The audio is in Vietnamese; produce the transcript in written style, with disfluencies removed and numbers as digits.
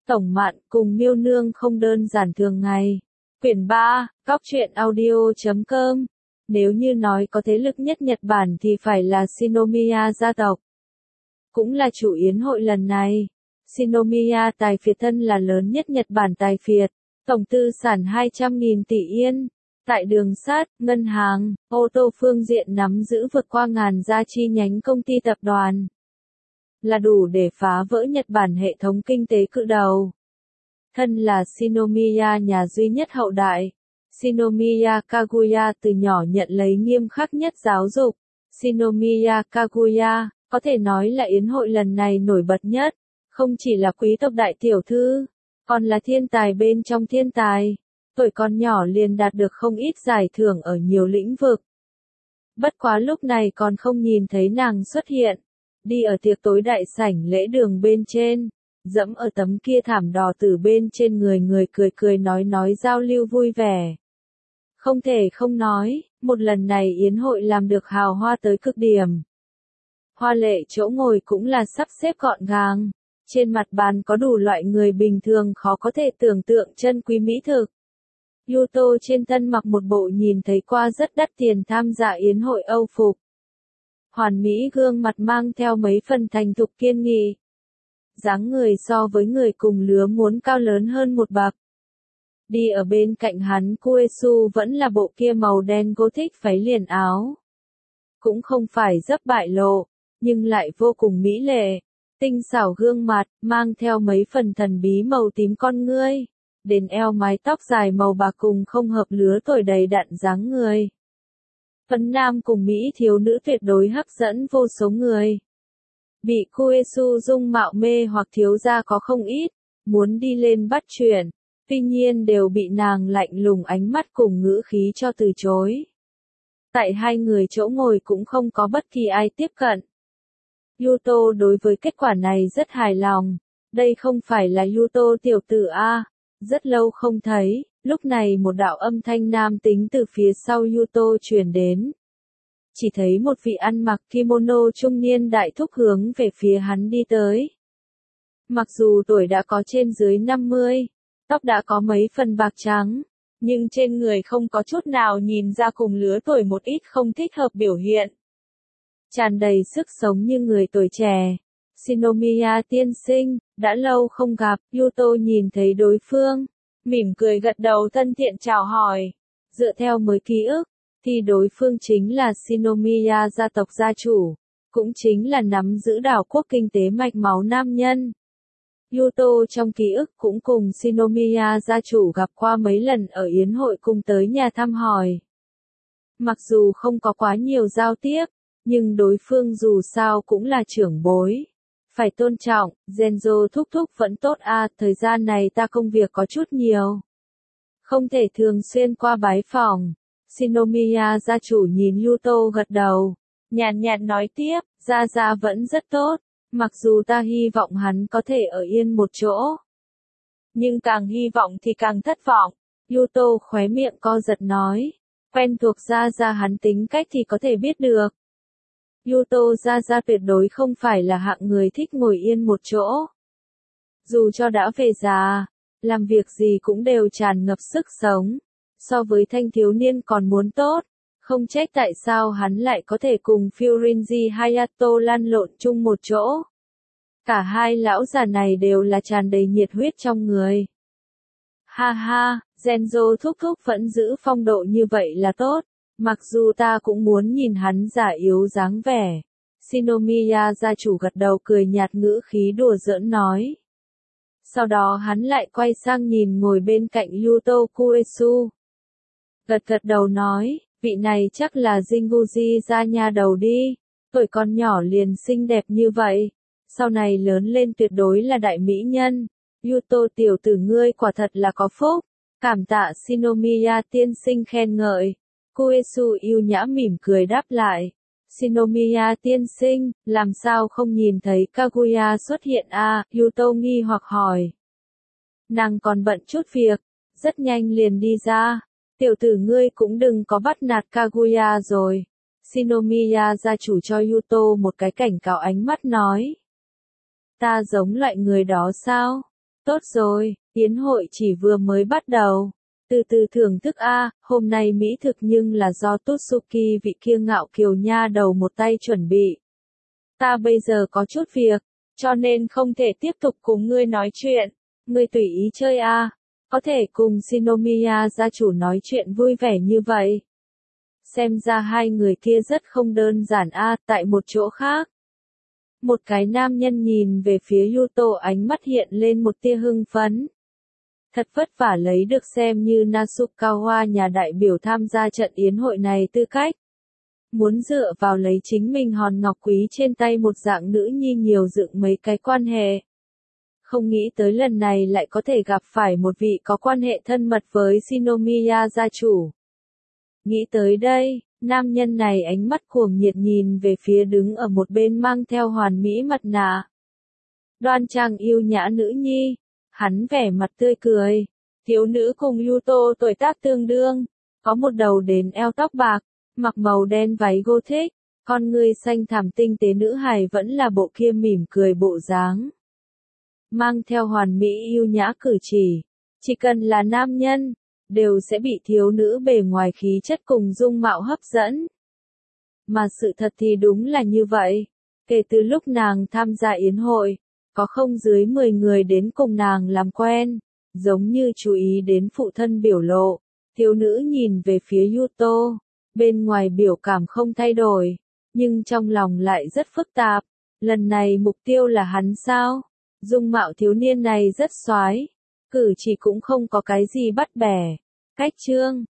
Tổng Mạn cùng Miêu Nương không đơn giản thường ngày. Quyển 3, Góc truyện audio.com. Nếu như nói có thế lực nhất Nhật Bản thì phải là Shinomiya gia tộc. Cũng là chủ yến hội lần này. Shinomiya tài phiệt thân là lớn nhất Nhật Bản tài phiệt, tổng tư sản 200.000 tỷ yên. Tại đường sắt, ngân hàng, ô tô phương diện nắm giữ vượt qua 1000 gia chi nhánh công ty tập đoàn. Là đủ để phá vỡ Nhật Bản hệ thống kinh tế cự đầu. Thân là Shinomiya nhà duy nhất hậu đại, Shinomiya Kaguya từ nhỏ nhận lấy nghiêm khắc nhất giáo dục. Shinomiya Kaguya, có thể nói là yến hội lần này nổi bật nhất, không chỉ là quý tộc đại tiểu thư, còn là thiên tài bên trong thiên tài. Tuổi còn nhỏ liền đạt được không ít giải thưởng ở nhiều lĩnh vực. Bất quá lúc này còn không nhìn thấy nàng xuất hiện. Đi ở tiệc tối đại sảnh lễ đường bên trên, dẫm ở tấm kia thảm đỏ từ bên trên người cười cười nói giao lưu vui vẻ. Không thể không nói, một lần này yến hội làm được hào hoa tới cực điểm. Hoa lệ chỗ ngồi cũng là sắp xếp gọn gàng, trên mặt bàn có đủ loại người bình thường khó có thể tưởng tượng chân quý mỹ thực. Yuto trên thân mặc một bộ nhìn thấy qua rất đắt tiền tham gia yến hội Âu phục. Hoàn mỹ gương mặt mang theo mấy phần thành thục kiên nghị. Dáng người so với người cùng lứa muốn cao lớn hơn một bậc. Đi ở bên cạnh hắn Kuesu vẫn là bộ kia màu đen gothic váy liền áo. Cũng không phải dấp bại lộ, nhưng lại vô cùng mỹ lệ. Tinh xảo gương mặt, mang theo mấy phần thần bí màu tím con ngươi. Đến eo mái tóc dài màu bạc cùng không hợp lứa tuổi đầy đặn dáng người. Phấn nam cùng Mỹ thiếu nữ tuyệt đối hấp dẫn vô số người. Bị Kuesu dung mạo mê hoặc thiếu gia có không ít, muốn đi lên bắt chuyện, tuy nhiên đều bị nàng lạnh lùng ánh mắt cùng ngữ khí cho từ chối. Tại hai người chỗ ngồi cũng không có bất kỳ ai tiếp cận. Yuto đối với kết quả này rất hài lòng, đây không phải là Yuto tiểu tử A, rất lâu không thấy. Lúc này một đạo âm thanh nam tính từ phía sau Yuto truyền đến. Chỉ thấy một vị ăn mặc kimono trung niên đại thúc hướng về phía hắn đi tới. Mặc dù tuổi đã có trên dưới 50, tóc đã có mấy phần bạc trắng, nhưng trên người không có chút nào nhìn ra cùng lứa tuổi một ít không thích hợp biểu hiện. Tràn đầy sức sống như người tuổi trẻ. Shinomiya tiên sinh, đã lâu không gặp, Yuto nhìn thấy đối phương. Mỉm cười gật đầu thân thiện chào hỏi. Dựa theo mới ký ức, thì đối phương chính là Shinomiya gia tộc gia chủ, cũng chính là nắm giữ đảo quốc kinh tế mạch máu nam nhân. Yuto trong ký ức cũng cùng Shinomiya gia chủ gặp qua mấy lần ở yến hội cùng tới nhà thăm hỏi. Mặc dù không có quá nhiều giao tiếp, nhưng đối phương dù sao cũng là trưởng bối. Phải tôn trọng, Genzo thúc thúc vẫn tốt à, thời gian này ta công việc có chút nhiều. Không thể thường xuyên qua bái phòng. Shinomiya gia chủ nhìn Yuto gật đầu. Nhàn nhạt nói tiếp, gia vẫn rất tốt. Mặc dù ta hy vọng hắn có thể ở yên một chỗ. Nhưng càng hy vọng thì càng thất vọng. Yuto khóe miệng co giật nói. Quen thuộc gia hắn tính cách thì có thể biết được. Yuto gia tuyệt đối không phải là hạng người thích ngồi yên một chỗ. Dù cho đã về già, làm việc gì cũng đều tràn ngập sức sống. So với thanh thiếu niên còn muốn tốt, không trách tại sao hắn lại có thể cùng Furinji Hayato lăn lộn chung một chỗ. Cả hai lão già này đều là tràn đầy nhiệt huyết trong người. Ha ha, Genzo thúc thúc vẫn giữ phong độ như vậy là tốt. Mặc dù ta cũng muốn nhìn hắn già yếu dáng vẻ. Shinomiya gia chủ gật đầu cười nhạt ngữ khí đùa giỡn nói. Sau đó hắn lại quay sang nhìn ngồi bên cạnh Yuto Kuesu. Gật đầu nói, vị này chắc là Jinguji gia nha đầu đi. Tuổi còn nhỏ liền xinh đẹp như vậy. Sau này lớn lên tuyệt đối là đại mỹ nhân. Yuto tiểu tử ngươi quả thật là có phúc. Cảm tạ Shinomiya tiên sinh khen ngợi. Kuesu yêu nhã mỉm cười đáp lại. Shinomiya tiên sinh, làm sao không nhìn thấy Kaguya xuất hiện à, Yuto nghi hoặc hỏi. Nàng còn bận chút việc, rất nhanh liền đi ra. Tiểu tử ngươi cũng đừng có bắt nạt Kaguya rồi. Shinomiya gia chủ cho Yuto một cái cảnh cáo ánh mắt nói. Ta giống loại người đó sao? Tốt rồi, yến hội chỉ vừa mới bắt đầu. Từ từ thưởng thức a, hôm nay mỹ thực nhưng là do Tutsuki vị kia ngạo kiều nha đầu một tay chuẩn bị. Ta bây giờ có chút việc, cho nên không thể tiếp tục cùng ngươi nói chuyện. Ngươi tùy ý chơi a, có thể cùng Shinomiya gia chủ nói chuyện vui vẻ như vậy. Xem ra hai người kia rất không đơn giản a, tại một chỗ khác. Một cái nam nhân nhìn về phía Yuto, ánh mắt hiện lên một tia hưng phấn. Thật vất vả lấy được xem như Nasukawa nhà đại biểu tham gia trận yến hội này tư cách. Muốn dựa vào lấy chính mình hòn ngọc quý trên tay một dạng nữ nhi nhiều dựng mấy cái quan hệ. Không nghĩ tới lần này lại có thể gặp phải một vị có quan hệ thân mật với Shinomiya gia chủ. Nghĩ tới đây, nam nhân này ánh mắt cuồng nhiệt nhìn về phía đứng ở một bên mang theo hoàn mỹ mặt nạ. Đoan trang yêu nhã nữ nhi, hắn vẻ mặt tươi cười. Thiếu nữ cùng Yuto tuổi tác tương đương, có một đầu đến eo tóc bạc, mặc màu đen váy gothic, con người xanh thẳm tinh tế nữ hài vẫn là bộ kia mỉm cười bộ dáng. Mang theo hoàn mỹ yêu nhã cử chỉ cần là nam nhân, đều sẽ bị thiếu nữ bề ngoài khí chất cùng dung mạo hấp dẫn. Mà sự thật thì đúng là như vậy, kể từ lúc nàng tham gia yến hội, có không dưới 10 người đến cùng nàng làm quen, giống như chú ý đến phụ thân biểu lộ, thiếu nữ nhìn về phía Yuto, bên ngoài biểu cảm không thay đổi, nhưng trong lòng lại rất phức tạp, lần này mục tiêu là hắn sao? Dung mạo thiếu niên này rất soái, cử chỉ cũng không có cái gì bắt bẻ. Cách chương